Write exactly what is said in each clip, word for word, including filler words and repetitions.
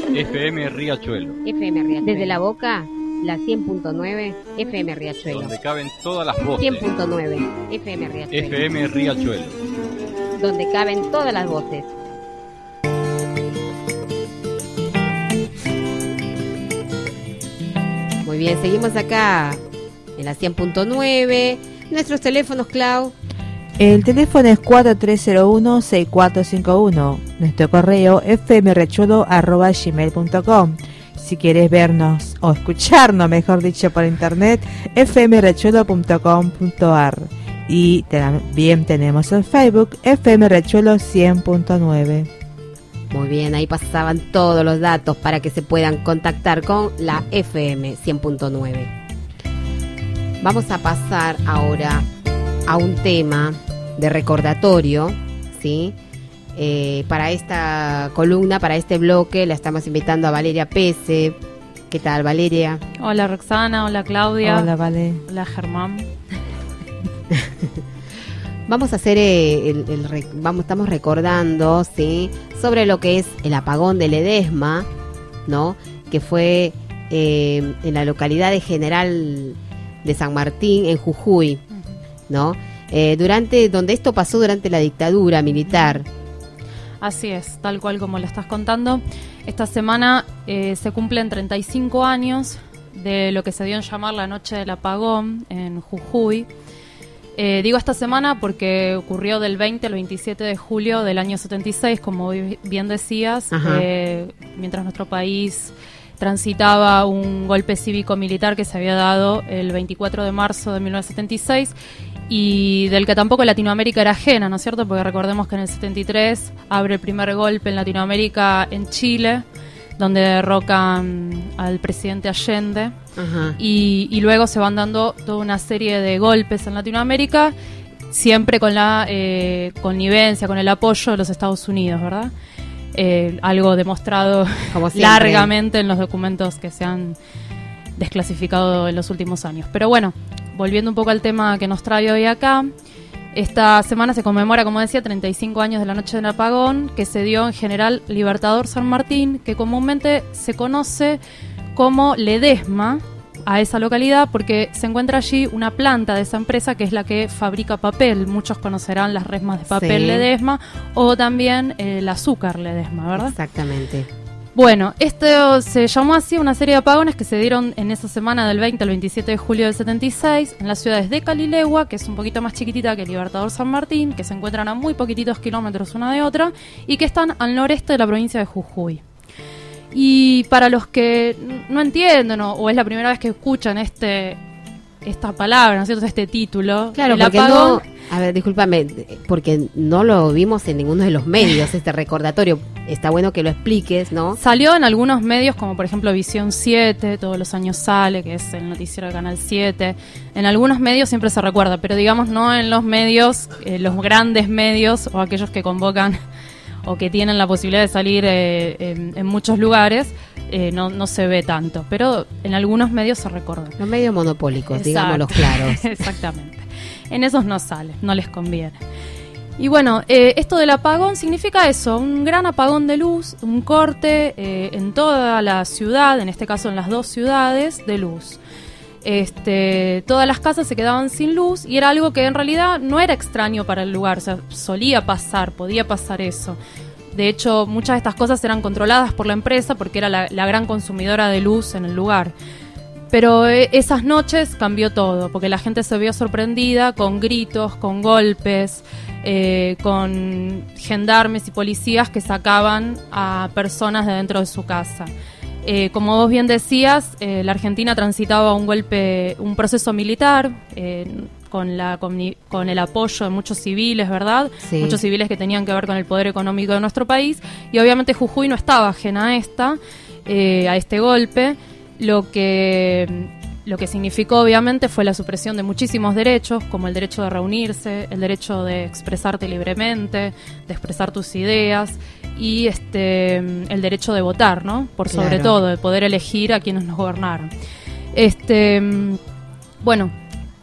F M Riachuelo. F M Riachuelo. Desde La Boca, la cien punto nueve F M Riachuelo. Donde caben todas las voces. cien punto nueve F M Riachuelo. F M Riachuelo. Donde caben todas las voces. Muy bien, seguimos acá en la cien punto nueve. Nuestros teléfonos, Clau. El teléfono es cuatro tres cero uno, seis cuatro cinco uno. Nuestro correo fmriachuelo arroba gmail punto com. Si quieres vernos o escucharnos, mejor dicho, por internet, f m riachuelo punto com punto a r. Y también tenemos el Facebook F M Riachuelo cien punto nueve. Muy bien, ahí pasaban todos los datos para que se puedan contactar con la F M cien punto nueve. Vamos a pasar ahora a un tema de recordatorio, ¿sí? Eh, para esta columna, para este bloque, la estamos invitando a Valeria Pese. ¿Qué tal, Valeria? Hola, Roxana. Hola, Claudia. Hola, Vale. Hola, Germán. Vamos a hacer eh, el, el, el vamos estamos recordando, sí, sobre lo que es el apagón de Ledesma, ¿no? Que fue eh, en la localidad de General de San Martín, en Jujuy, ¿no? Eh, durante donde esto pasó durante la dictadura militar. Así es, tal cual como lo estás contando. Esta semana eh, se cumplen treinta y cinco años de lo que se dio en llamar la Noche del Apagón en Jujuy. Eh, digo esta semana porque ocurrió del veinte al veintisiete de julio del año setenta y seis, como bien decías, eh, mientras nuestro país transitaba un golpe cívico-militar que se había dado el veinticuatro de marzo de mil novecientos setenta y seis y del que tampoco Latinoamérica era ajena, ¿no es cierto? Porque recordemos que en el setenta y tres abre el primer golpe en Latinoamérica en Chile, donde derrocan al presidente Allende. Ajá. Y, y luego se van dando toda una serie de golpes en Latinoamérica, siempre con la eh, connivencia, con el apoyo de los Estados Unidos, ¿verdad? Eh, algo demostrado largamente en los documentos que se han desclasificado en los últimos años. Pero bueno, volviendo un poco al tema que nos trae hoy acá, esta semana se conmemora, como decía, treinta y cinco años de la Noche del Apagón, que se dio en General Libertador San Martín, que comúnmente se conoce como Ledesma a esa localidad porque se encuentra allí una planta de esa empresa que es la que fabrica papel. Muchos conocerán las resmas de papel, sí, Ledesma, o también eh, el azúcar Ledesma, ¿verdad? Exactamente. Bueno, esto se llamó así una serie de apagones que se dieron en esa semana del veinte al veintisiete de julio del setenta y seis en las ciudades de Calilegua, que es un poquito más chiquitita que Libertador San Martín, que se encuentran a muy poquititos kilómetros una de otra y que están al noreste de la provincia de Jujuy. Y para los que no entienden o, o es la primera vez que escuchan este esta palabra, ¿no es cierto?, este título, claro, el apagón, no, a ver, discúlpame, porque no lo vimos en ninguno de los medios, este recordatorio. Está bueno que lo expliques, ¿no? Salió en algunos medios, como por ejemplo Visión siete, todos los años sale, que es el noticiero de Canal siete. En algunos medios siempre se recuerda, pero digamos no en los medios, eh, los grandes medios o aquellos que convocan o que tienen la posibilidad de salir eh, en, en muchos lugares, eh, no, no se ve tanto, pero en algunos medios se recuerda. Los medios monopólicos, digámoslos claros. Exactamente. En esos no sale, no les conviene. Y bueno, eh, esto del apagón significa eso, un gran apagón de luz, un corte eh, en toda la ciudad, en este caso en las dos ciudades, de luz. Este, todas las casas se quedaban sin luz y era algo que en realidad no era extraño para el lugar, o sea, solía pasar, podía pasar eso. De hecho, muchas de estas cosas eran controladas por la empresa porque era la, la gran consumidora de luz en el lugar. Pero eh, esas noches cambió todo, porque la gente se vio sorprendida con gritos, con golpes, eh, con gendarmes y policías que sacaban a personas de dentro de su casa. Eh, como vos bien decías, eh, la Argentina transitaba un golpe, un proceso militar, eh, con, la, con, con el apoyo de muchos civiles, ¿verdad? Sí. Muchos civiles que tenían que ver con el poder económico de nuestro país, y obviamente Jujuy no estaba ajena a esta, eh, a este golpe. Lo que, lo que significó obviamente fue la supresión de muchísimos derechos, como el derecho de reunirse, el derecho de expresarte libremente, de expresar tus ideas y este el derecho de votar, ¿no? Por sobre todo, de poder elegir a quienes nos gobernaron. Este, bueno,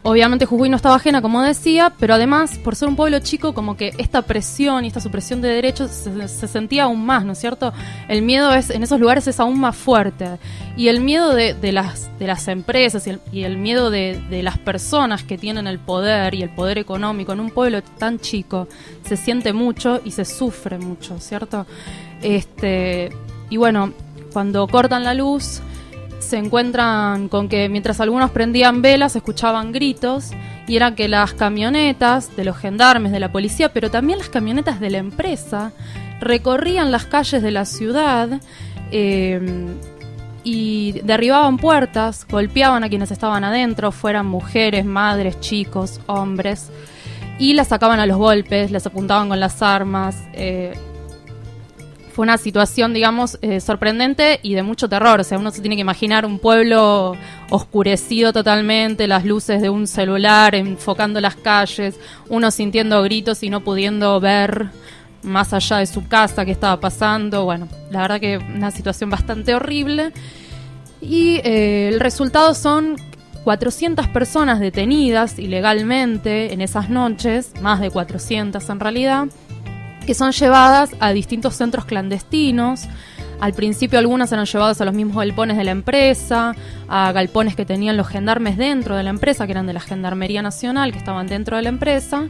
obviamente Jujuy no estaba ajena, como decía, pero además, por ser un pueblo chico, como que esta presión y esta supresión de derechos se, se sentía aún más, ¿no es cierto? El miedo es en esos lugares es aún más fuerte. Y el miedo de, de, las, de las empresas y el, y el miedo de, de las personas que tienen el poder y el poder económico en un pueblo tan chico se siente mucho y se sufre mucho, ¿cierto? Este, y bueno, cuando cortan la luz, se encuentran con que mientras algunos prendían velas, escuchaban gritos, y era que las camionetas de los gendarmes, de la policía, pero también las camionetas de la empresa, recorrían las calles de la ciudad eh, y derribaban puertas, golpeaban a quienes estaban adentro, fueran mujeres, madres, chicos, hombres, y las sacaban a los golpes, les apuntaban con las armas. eh, Fue una situación, digamos, eh, sorprendente y de mucho terror. O sea, uno se tiene que imaginar un pueblo oscurecido totalmente, las luces de un celular enfocando las calles, uno sintiendo gritos y no pudiendo ver más allá de su casa qué estaba pasando. Bueno, la verdad que una situación bastante horrible. Y eh, el resultado son cuatrocientas personas detenidas ilegalmente en esas noches, más de cuatrocientas en realidad, que son llevadas a distintos centros clandestinos. Al principio algunas eran llevadas a los mismos galpones de la empresa, a galpones que tenían los gendarmes dentro de la empresa, que eran de la Gendarmería Nacional, que estaban dentro de la empresa.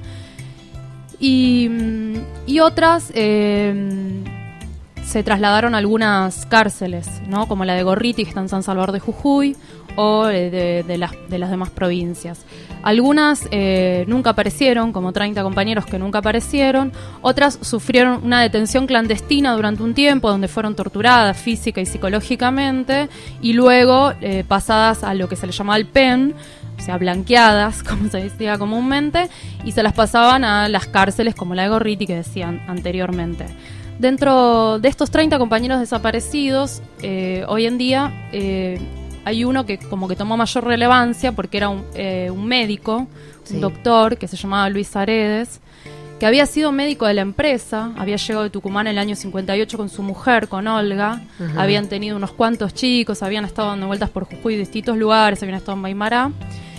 Y, y otras eh, se trasladaron a algunas cárceles, ¿no? Como la de Gorriti, que está en San Salvador de Jujuy, o de, de, de, las, de las demás provincias. Algunas eh, nunca aparecieron, como treinta compañeros que nunca aparecieron. Otras sufrieron una detención clandestina durante un tiempo, donde fueron torturadas física y psicológicamente, y luego eh, pasadas a lo que se le llamaba el P E N, o sea, blanqueadas, como se decía comúnmente, y se las pasaban a las cárceles como la de Gorriti, que decían anteriormente. Dentro de estos treinta compañeros desaparecidos, eh, hoy en día eh, hay uno que como que tomó mayor relevancia porque era un, eh, un médico, sí. un doctor que se llamaba Luis Aredes, que había sido médico de la empresa, había llegado de Tucumán en el año cincuenta y ocho con su mujer, con Olga, uh-huh. habían tenido unos cuantos chicos, habían estado dando vueltas por Jujuy y distintos lugares, habían estado en Maimará,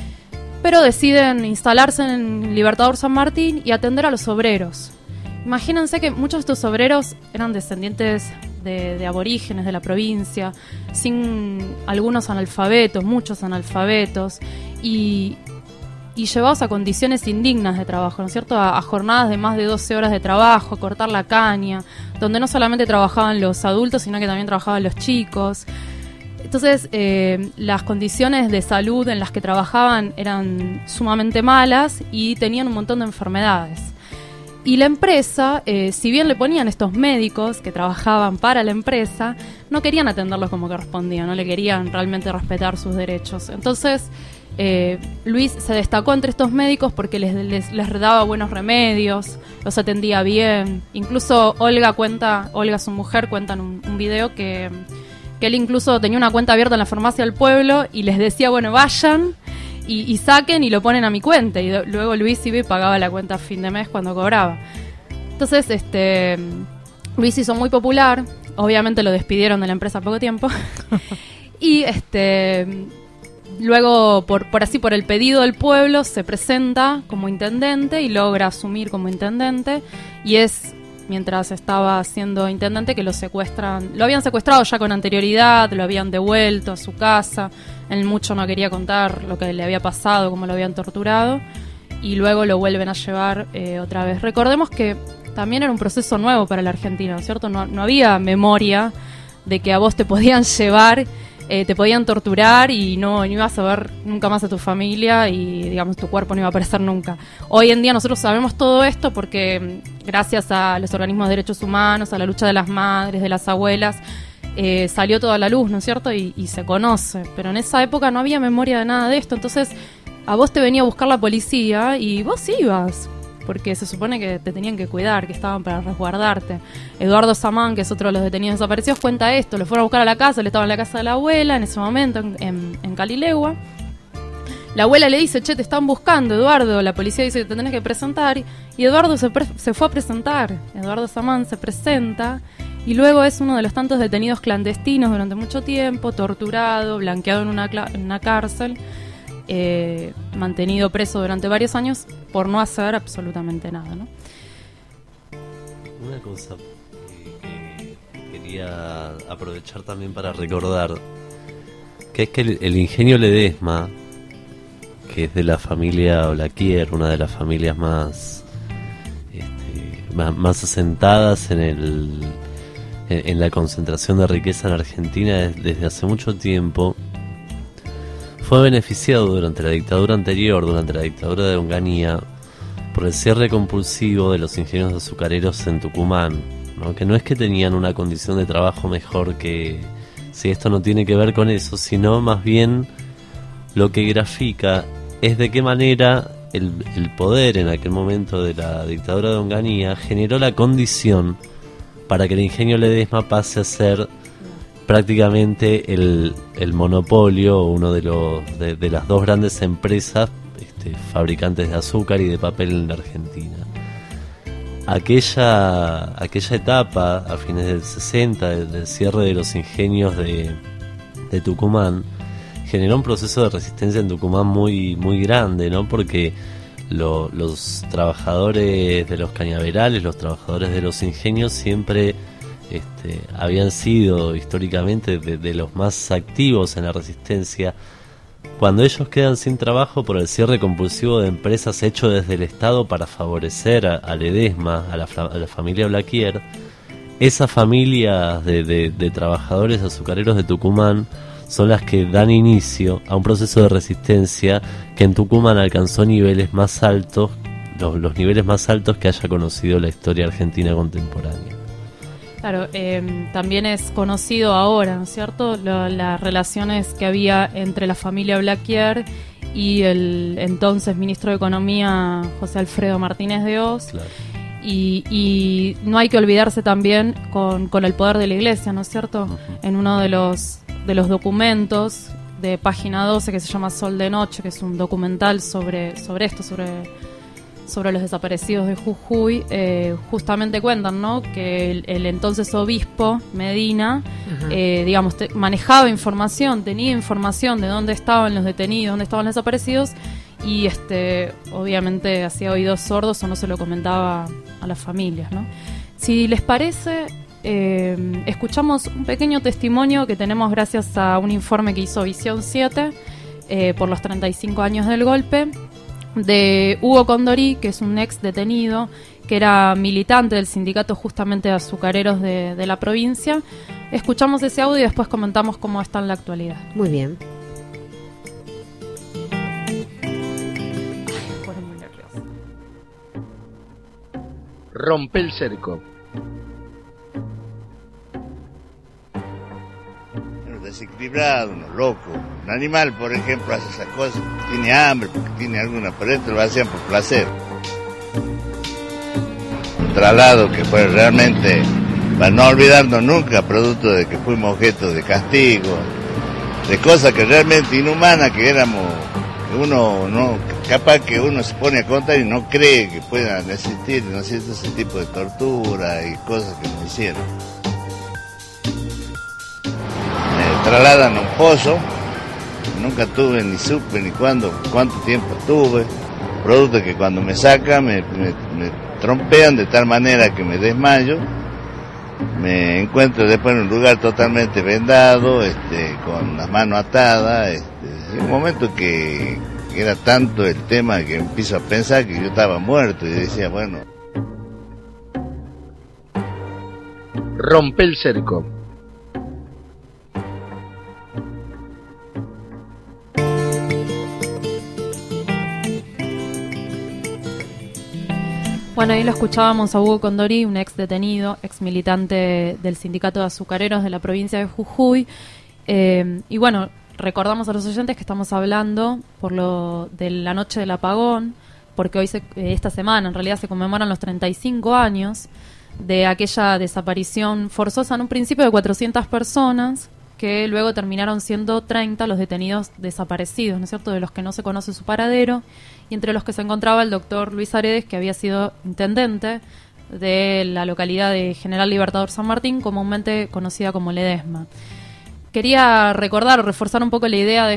pero deciden instalarse en Libertador San Martín y atender a los obreros. Imagínense que muchos de estos obreros eran descendientes de, de aborígenes de la provincia, sin algunos analfabetos, muchos analfabetos, y, y llevados a condiciones indignas de trabajo, ¿no es cierto? A, a jornadas de más de doce horas de trabajo, a cortar la caña, donde no solamente trabajaban los adultos, sino que también trabajaban los chicos. Entonces, eh, las condiciones de salud en las que trabajaban eran sumamente malas y tenían un montón de enfermedades. Y la empresa, eh, si bien le ponían estos médicos que trabajaban para la empresa, no querían atenderlos como correspondía, no le querían realmente respetar sus derechos. Entonces, eh, Luis se destacó entre estos médicos porque les, les, les daba buenos remedios, los atendía bien. Incluso Olga cuenta, Olga su mujer, cuenta en un, un video que, que él incluso tenía una cuenta abierta en la farmacia del pueblo y les decía, bueno, vayan Y, y saquen y lo ponen a mi cuenta. Y do, luego Luis iba y pagaba la cuenta a fin de mes cuando cobraba. Entonces, este Luis hizo muy popular. Obviamente lo despidieron de la empresa a poco tiempo. Y este luego, por, por así, por el pedido del pueblo, se presenta como intendente y logra asumir como intendente. Y es mientras estaba siendo intendente que lo secuestran. Lo habían secuestrado ya con anterioridad, lo habían devuelto a su casa. Él mucho no quería contar lo que le había pasado, cómo lo habían torturado, y luego lo vuelven a llevar eh, otra vez. Recordemos que también era un proceso nuevo para la Argentina, ¿no es cierto? No, no había memoria de que a vos te podían llevar, eh, te podían torturar y no, no ibas a ver nunca más a tu familia y, digamos, tu cuerpo no iba a aparecer nunca. Hoy en día nosotros sabemos todo esto porque gracias a los organismos de derechos humanos, a la lucha de las madres, de las abuelas, Eh, salió toda la luz, ¿no es cierto? Y, y se conoce, pero en esa época no había memoria de nada de esto, entonces a vos te venía a buscar la policía y vos ibas, porque se supone que te tenían que cuidar, que estaban para resguardarte. Eduardo Samán, que es otro de los detenidos desaparecidos, cuenta esto, lo fueron a buscar a la casa, él estaba en la casa de la abuela en ese momento, en, en, en Calilegua. La abuela le dice, che, te están buscando, Eduardo. La policía dice que te tenés que presentar, y Eduardo se, pre- se fue a presentar. Eduardo Samán se presenta y luego es uno de los tantos detenidos clandestinos durante mucho tiempo, torturado, blanqueado en una, cl- en una cárcel. eh, mantenido preso durante varios años por no hacer absolutamente nada, ¿no? Una cosa que, que quería aprovechar también para recordar, que es que el, el ingenio Ledesma, que es de la familia Blaquier, una de las familias más este, más, más asentadas en el en, en la concentración de riqueza en Argentina desde, desde hace mucho tiempo, fue beneficiado durante la dictadura anterior, durante la dictadura de Onganía, por el cierre compulsivo de los ingenios azucareros en Tucumán, ¿no? Que no es que tenían una condición de trabajo mejor, que si esto no tiene que ver con eso, sino más bien lo que grafica es de qué manera el, el poder en aquel momento de la dictadura de Onganía generó la condición para que el ingenio Ledesma pase a ser prácticamente el, el monopolio, uno de los de, de las dos grandes empresas este, fabricantes de azúcar y de papel en la Argentina. Aquella, aquella etapa, a fines del sesenta, del, del cierre de los ingenios de, de Tucumán, generó un proceso de resistencia en Tucumán muy, muy grande, ¿no? Porque lo, los trabajadores de los cañaverales, los trabajadores de los ingenios siempre este, habían sido históricamente de, de los más activos en la resistencia. Cuando ellos quedan sin trabajo por el cierre compulsivo de empresas hecho desde el Estado para favorecer a, a Ledesma, a la, a la familia Blaquier, esas familias de, de, de trabajadores azucareros de Tucumán son las que dan inicio a un proceso de resistencia que en Tucumán alcanzó niveles más altos, los, los niveles más altos que haya conocido la historia argentina contemporánea. Claro, eh, también es conocido ahora, ¿no es cierto?, Lo, las relaciones que había entre la familia Blaquier y el entonces ministro de Economía, José Alfredo Martínez de Hoz. Claro. Y, y no hay que olvidarse también con, con el poder de la Iglesia, ¿no es cierto? Uh-huh. En uno de los, de los documentos de página doce que se llama Sol de Noche, que es un documental sobre, sobre esto, sobre... sobre los desaparecidos de Jujuy, eh, justamente cuentan, ¿no?, que el, el entonces obispo Medina, uh-huh. eh, digamos, te, manejaba información, tenía información de dónde estaban los detenidos, dónde estaban los desaparecidos, y este, obviamente hacía oídos sordos o no se lo comentaba a las familias, ¿no? Si les parece, eh, escuchamos un pequeño testimonio que tenemos gracias a un informe que hizo Visión siete eh, por los treinta y cinco años del golpe, de Hugo Condorí, que es un ex detenido, que era militante del sindicato justamente de azucareros de, de la provincia. Escuchamos ese audio y después comentamos cómo está en la actualidad. Muy bien. Ay, me pone muy nervioso. Rompe el cerco. Desequilibrado, uno loco. Un animal, por ejemplo, hace esas cosas, tiene hambre, porque tiene alguna, pero esto lo hacían por placer. Un traslado que fue realmente, para no olvidarnos nunca, producto de que fuimos objeto de castigo, de cosas que realmente inhumanas, que éramos, uno no, capaz que uno se pone a contar y no cree que puedan existir, ¿no es cierto?, ese tipo de tortura y cosas que nos hicieron. Trasladan a un pozo, nunca tuve ni supe ni cuándo, cuánto tiempo tuve, producto que cuando me sacan me, me, me trompean de tal manera que me desmayo, me encuentro después en un lugar totalmente vendado, este, con las manos atadas, este, un momento que, que era tanto el tema que empiezo a pensar que yo estaba muerto y decía, bueno. Rompe el cerco. Bueno, ahí lo escuchábamos a Hugo Condorí, un ex detenido, ex militante del sindicato de azucareros de la provincia de Jujuy. Eh, y bueno, recordamos a los oyentes que estamos hablando por lo de la noche del apagón, porque hoy, se, eh, esta semana, en realidad se conmemoran los treinta y cinco años de aquella desaparición forzosa en un principio de cuatrocientas personas, que luego terminaron siendo treinta los detenidos desaparecidos, ¿no es cierto?, de los que no se conoce su paradero, y entre los que se encontraba el doctor Luis Aredes, que había sido intendente de la localidad de General Libertador San Martín, comúnmente conocida como Ledesma. Quería recordar o reforzar un poco la idea de esto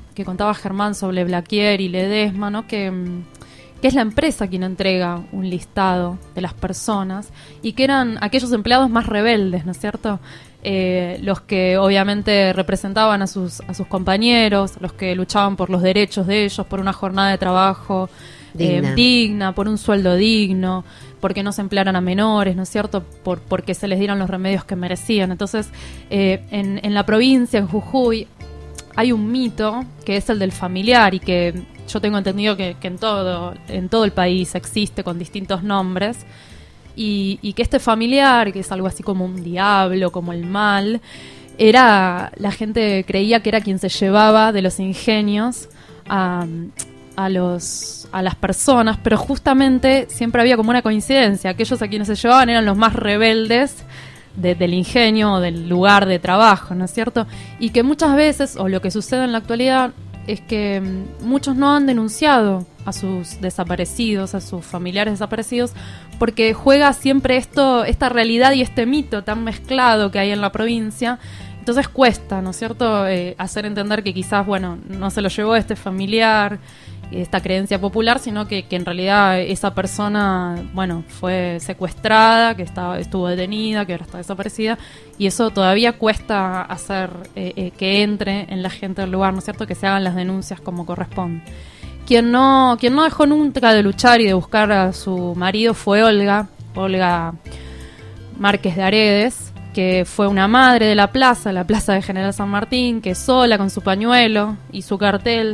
que contaba Germán sobre Blaquier y Ledesma, ¿no? Que, que es la empresa quien entrega un listado de las personas y que eran aquellos empleados más rebeldes, ¿no es cierto? Eh, los que obviamente representaban a sus, a sus compañeros, los que luchaban por los derechos de ellos, por una jornada de trabajo digna, eh, digna por un sueldo digno, porque no se emplearan a menores, ¿no es cierto? Por, porque se les dieran los remedios que merecían. Entonces, eh, en, en la provincia, en Jujuy, hay un mito que es el del familiar y que yo tengo entendido que, que en todo en todo el país existe con distintos nombres. Y, y que este familiar, que es algo así como un diablo, como el mal, era, la gente creía que era quien se llevaba de los ingenios a, a, los, a las personas, pero justamente siempre había como una coincidencia. Aquellos a quienes se llevaban eran los más rebeldes de, del ingenio o del lugar de trabajo, ¿no es cierto? Y que muchas veces, o lo que sucede en la actualidad, es que muchos no han denunciado a sus desaparecidos, a sus familiares desaparecidos, porque juega siempre esto, esta realidad y este mito tan mezclado que hay en la provincia. Entonces cuesta, ¿no es cierto?, eh, hacer entender que quizás, bueno, no se lo llevó este familiar, esta creencia popular, sino que, que en realidad esa persona, bueno, fue secuestrada, que estaba, estuvo detenida, que ahora está desaparecida, y eso todavía cuesta hacer eh, eh, que entre en la gente del lugar, ¿no es cierto?, que se hagan las denuncias como corresponde. Quien no, quien no dejó nunca de luchar y de buscar a su marido fue Olga, Olga Márquez de Aredes, que fue una madre de la plaza, la plaza de General San Martín, que sola con su pañuelo y su cartel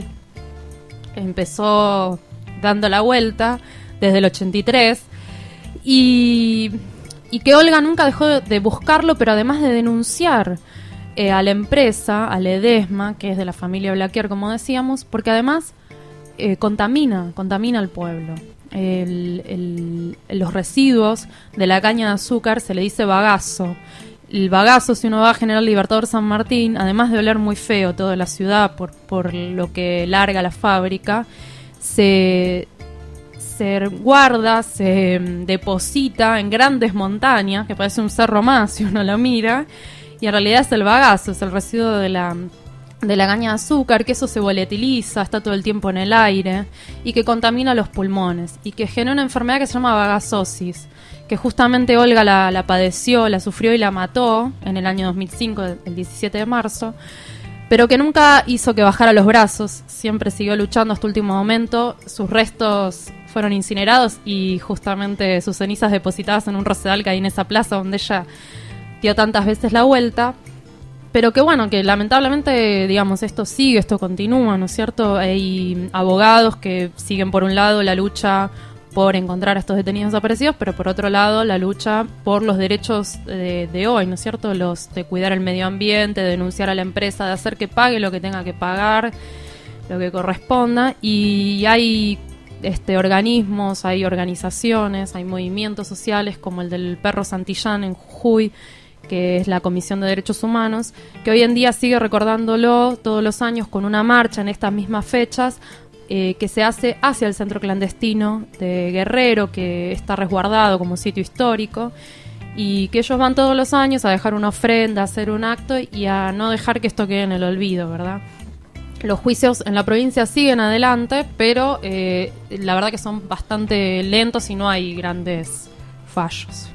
empezó dando la vuelta desde el ochenta y tres y, y que Olga nunca dejó de buscarlo, pero además de denunciar eh, a la empresa, a Ledesma, que es de la familia Blaquier, como decíamos, porque además eh, contamina, contamina al pueblo. El, el, los residuos de la caña de azúcar se le dice bagazo. El bagazo, si uno va a General Libertador San Martín, además de oler muy feo toda la ciudad por, por lo que larga la fábrica, se, se guarda, se deposita en grandes montañas, que parece un cerro más si uno lo mira, y en realidad es el bagazo, es el residuo de la, de la caña de azúcar, que eso se volatiliza, está todo el tiempo en el aire, y que contamina los pulmones, y que genera una enfermedad que se llama bagazosis, que justamente Olga la, la padeció, la sufrió y la mató en el año dos mil cinco, el diecisiete de marzo, pero que nunca hizo que bajara los brazos, siempre siguió luchando hasta el último momento. Sus restos fueron incinerados y justamente sus cenizas depositadas en un rosedal que hay en esa plaza donde ella dio tantas veces la vuelta, pero que bueno, que lamentablemente, digamos, esto sigue, esto continúa, ¿no es cierto? Hay abogados que siguen por un lado la lucha por encontrar a estos detenidos desaparecidos, pero por otro lado la lucha por los derechos de, de hoy, ¿no es cierto? Los de cuidar el medio ambiente, de denunciar a la empresa, de hacer que pague lo que tenga que pagar, lo que corresponda. Y hay este, organismos, hay organizaciones, hay movimientos sociales como el del Perro Santillán en Jujuy, que es la Comisión de Derechos Humanos, que hoy en día sigue recordándolo todos los años con una marcha en estas mismas fechas, Eh, que se hace hacia el centro clandestino de Guerrero, que está resguardado como sitio histórico, y que ellos van todos los años a dejar una ofrenda, a hacer un acto y a no dejar que esto quede en el olvido, ¿verdad? Los juicios en la provincia siguen adelante, pero eh, la verdad que son bastante lentos y no hay grandes fallos.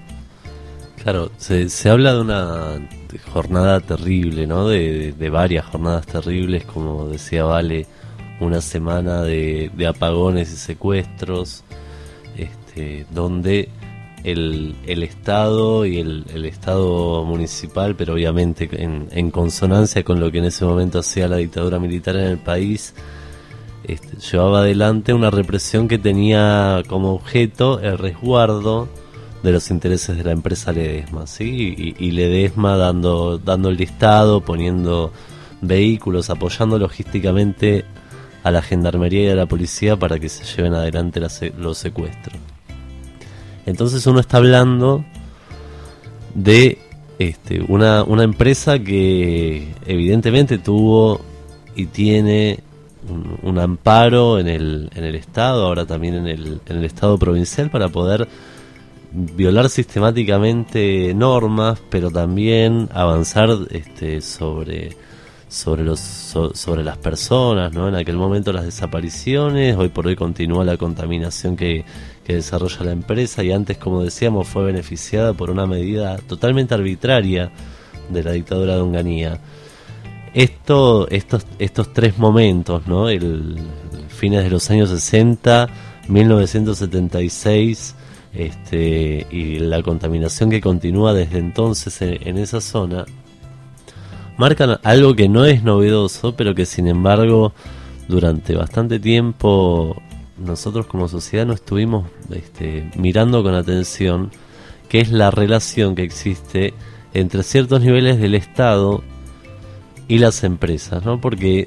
Claro, se, se habla de una jornada terrible, ¿no? De, de, de varias jornadas terribles, como decía Vale, una semana de, de apagones y secuestros, este, donde el, el Estado y el, el Estado municipal, pero obviamente en, en consonancia con lo que en ese momento hacía la dictadura militar en el país, este, llevaba adelante una represión que tenía como objeto el resguardo de los intereses de la empresa Ledesma, ¿sí? Y, y Ledesma dando, dando el listado, poniendo vehículos, apoyando logísticamente a la gendarmería y a la policía para que se lleven adelante las, los secuestros. Entonces uno está hablando de este, una, una empresa que evidentemente tuvo y tiene un, un amparo en el, en el Estado, ahora también en el, en el Estado provincial, para poder violar sistemáticamente normas, pero también avanzar este, sobre... sobre los so, sobre las personas, ¿no? En aquel momento las desapariciones, hoy por hoy continúa la contaminación que, que desarrolla la empresa, y antes, como decíamos, fue beneficiada por una medida totalmente arbitraria de la dictadura de Onganía. Esto, estos, estos tres momentos, ¿no? El, el fines de los años sesenta, mil novecientos setenta y seis, este, y la contaminación que continúa desde entonces en, en esa zona, marcan algo que no es novedoso, pero que sin embargo durante bastante tiempo nosotros como sociedad no estuvimos este, mirando con atención, que es la relación que existe entre ciertos niveles del Estado y las empresas, ¿no? Porque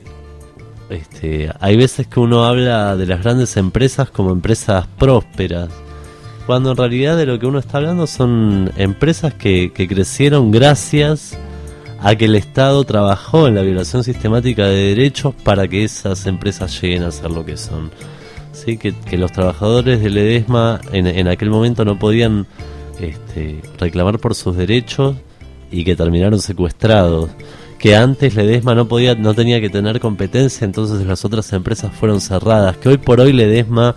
este, hay veces que uno habla de las grandes empresas como empresas prósperas, cuando en realidad de lo que uno está hablando son empresas que, que crecieron gracias a que el Estado trabajó en la violación sistemática de derechos para que esas empresas lleguen a ser lo que son. ¿Sí? Que, que los trabajadores de Ledesma en, en aquel momento no podían este, reclamar por sus derechos y que terminaron secuestrados. Que antes Ledesma no podía, no tenía que tener competencia, entonces las otras empresas fueron cerradas. Que hoy por hoy Ledesma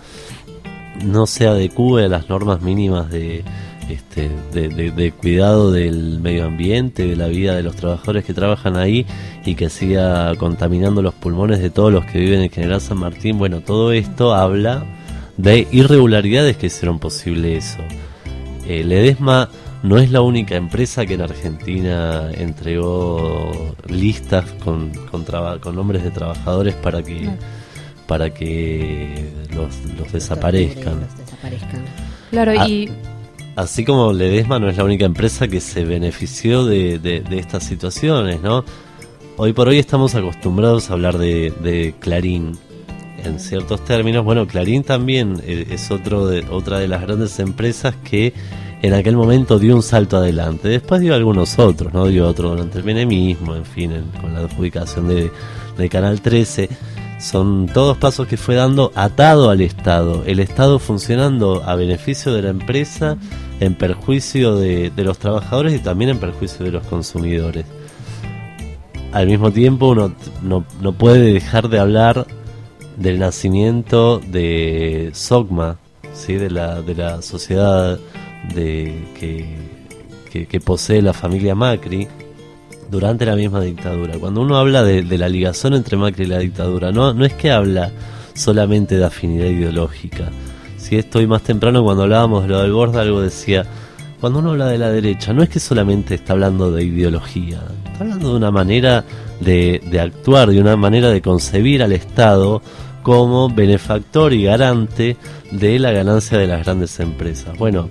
no se adecúe a las normas mínimas de Este, de, de, de cuidado del medio ambiente, de la vida de los trabajadores que trabajan ahí, y que siga contaminando los pulmones de todos los que viven en General San Martín. Bueno, todo esto habla de irregularidades que hicieron posible eso. eh, Ledesma no es la única empresa que en Argentina entregó listas con, con, traba, con nombres de trabajadores para que no. para que los, los desaparezcan. Los desaparezcan. Claro, ah, y así como Ledesma no es la única empresa que se benefició de, de, de estas situaciones, ¿no? Hoy por hoy estamos acostumbrados a hablar de, de Clarín en ciertos términos. Bueno, Clarín también es otro de, otra de las grandes empresas que en aquel momento dio un salto adelante. Después dio algunos otros, ¿no? Dio otro durante el menemismo, en fin, en, con la adjudicación de, de Canal trece. Son todos pasos que fue dando atado al Estado. El Estado funcionando a beneficio de la empresa, en perjuicio de, de los trabajadores y también en perjuicio de los consumidores. Al mismo tiempo uno no, no puede dejar de hablar del nacimiento de SOCMA, ¿sí? de la de la sociedad de que, que, que posee la familia Macri durante la misma dictadura. Cuando uno habla de, de la ligación entre Macri y la dictadura, no, no es que habla solamente de afinidad ideológica. Si estoy más temprano, cuando hablábamos de lo del Borda, algo decía, cuando uno habla de la derecha, no es que solamente está hablando de ideología, está hablando de una manera de, de actuar, de una manera de concebir al Estado como benefactor y garante de la ganancia de las grandes empresas. Bueno,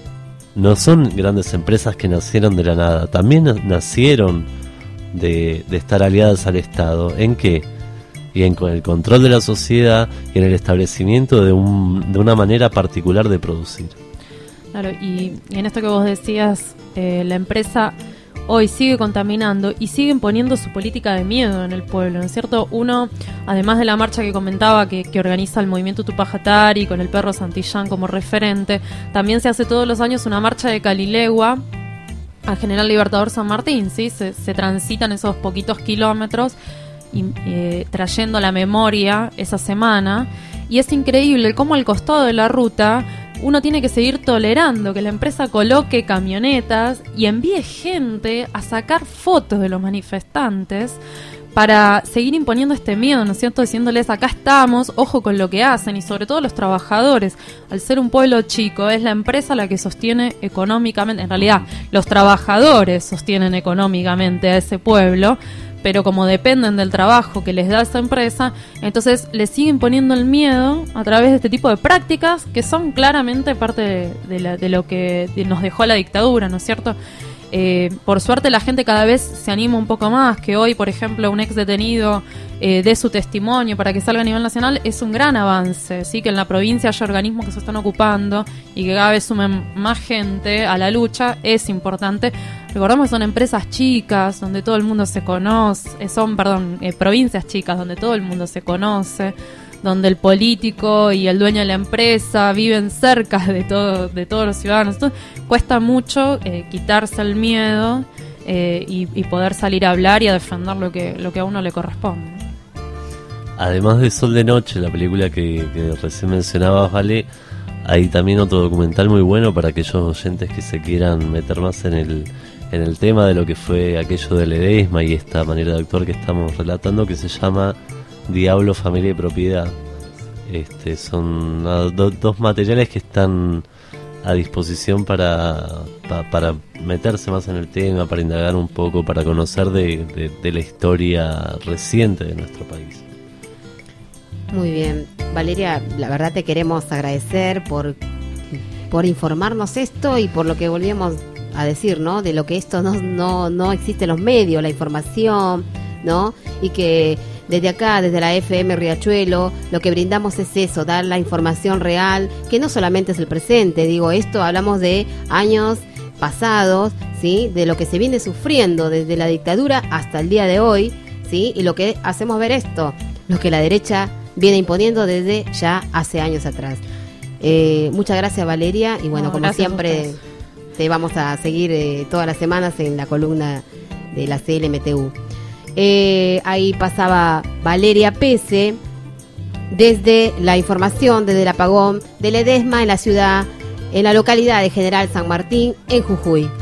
no son grandes empresas que nacieron de la nada, también nacieron de, de estar aliadas al Estado. ¿En qué? Y en el control de la sociedad y en el establecimiento de, un, de una manera particular de producir. Claro, y, y en esto que vos decías, eh, la empresa hoy sigue contaminando y sigue imponiendo su política de miedo en el pueblo, ¿no es cierto? Uno, además de la marcha que comentaba que, que organiza el movimiento Tupac Atari con el perro Santillán como referente, también se hace todos los años una marcha de Calilegua al General Libertador San Martín, ¿sí? Se, se transitan esos poquitos kilómetros y, eh, trayendo la memoria esa semana, y es increíble cómo al costado de la ruta uno tiene que seguir tolerando que la empresa coloque camionetas y envíe gente a sacar fotos de los manifestantes para seguir imponiendo este miedo, ¿no es cierto? Diciéndoles, acá estamos, ojo con lo que hacen, y sobre todo los trabajadores. Al ser un pueblo chico, es la empresa la que sostiene económicamente, en realidad los trabajadores sostienen económicamente a ese pueblo, pero como dependen del trabajo que les da esa empresa, entonces les siguen poniendo el miedo a través de este tipo de prácticas que son claramente parte de, de, la, de lo que nos dejó la dictadura, ¿no es cierto? Eh, por suerte la gente cada vez se anima un poco más, que hoy, por ejemplo, un ex detenido eh, dé su testimonio para que salga a nivel nacional, es un gran avance, ¿sí? Que en la provincia haya organismos que se están ocupando y que cada vez sumen más gente a la lucha, es importante. Recordamos que son empresas chicas donde todo el mundo se conoce, son, perdón, eh, provincias chicas donde todo el mundo se conoce, donde el político y el dueño de la empresa viven cerca de todo, de todos los ciudadanos. Entonces, cuesta mucho eh, quitarse el miedo eh, y, y poder salir a hablar y a defender lo que, lo que a uno le corresponde. Además de Sol de Noche, la película que, que recién mencionabas, Vale, hay también otro documental muy bueno para aquellos oyentes que se quieran meter más en el, en el tema de lo que fue aquello de Ledesma y esta manera de actuar que estamos relatando, que se llama Diablo, Familia y Propiedad. Este, son uh, do, dos materiales que están a disposición para, pa, para meterse más en el tema, para indagar un poco, para conocer de, de, de la historia reciente de nuestro país. Muy bien, Valeria, la verdad te queremos agradecer por, por informarnos esto y por lo que volvíamos a decir, ¿no? De lo que esto no, no, no existe en los medios, la información, ¿no? Y que desde acá, desde la F M Riachuelo, lo que brindamos es eso, dar la información real, que no solamente es el presente, digo, esto hablamos de años pasados, ¿sí? De lo que se viene sufriendo desde la dictadura hasta el día de hoy, ¿sí? Y lo que hacemos ver esto, lo que la derecha viene imponiendo desde ya hace años atrás. Eh, muchas gracias, Valeria, y bueno, No, como siempre te vamos a seguir eh, todas las semanas en la columna de la C L M T U. Eh, ahí pasaba Valeria Pese desde la información, desde el apagón de Ledesma en la ciudad, en la localidad de General San Martín, en Jujuy.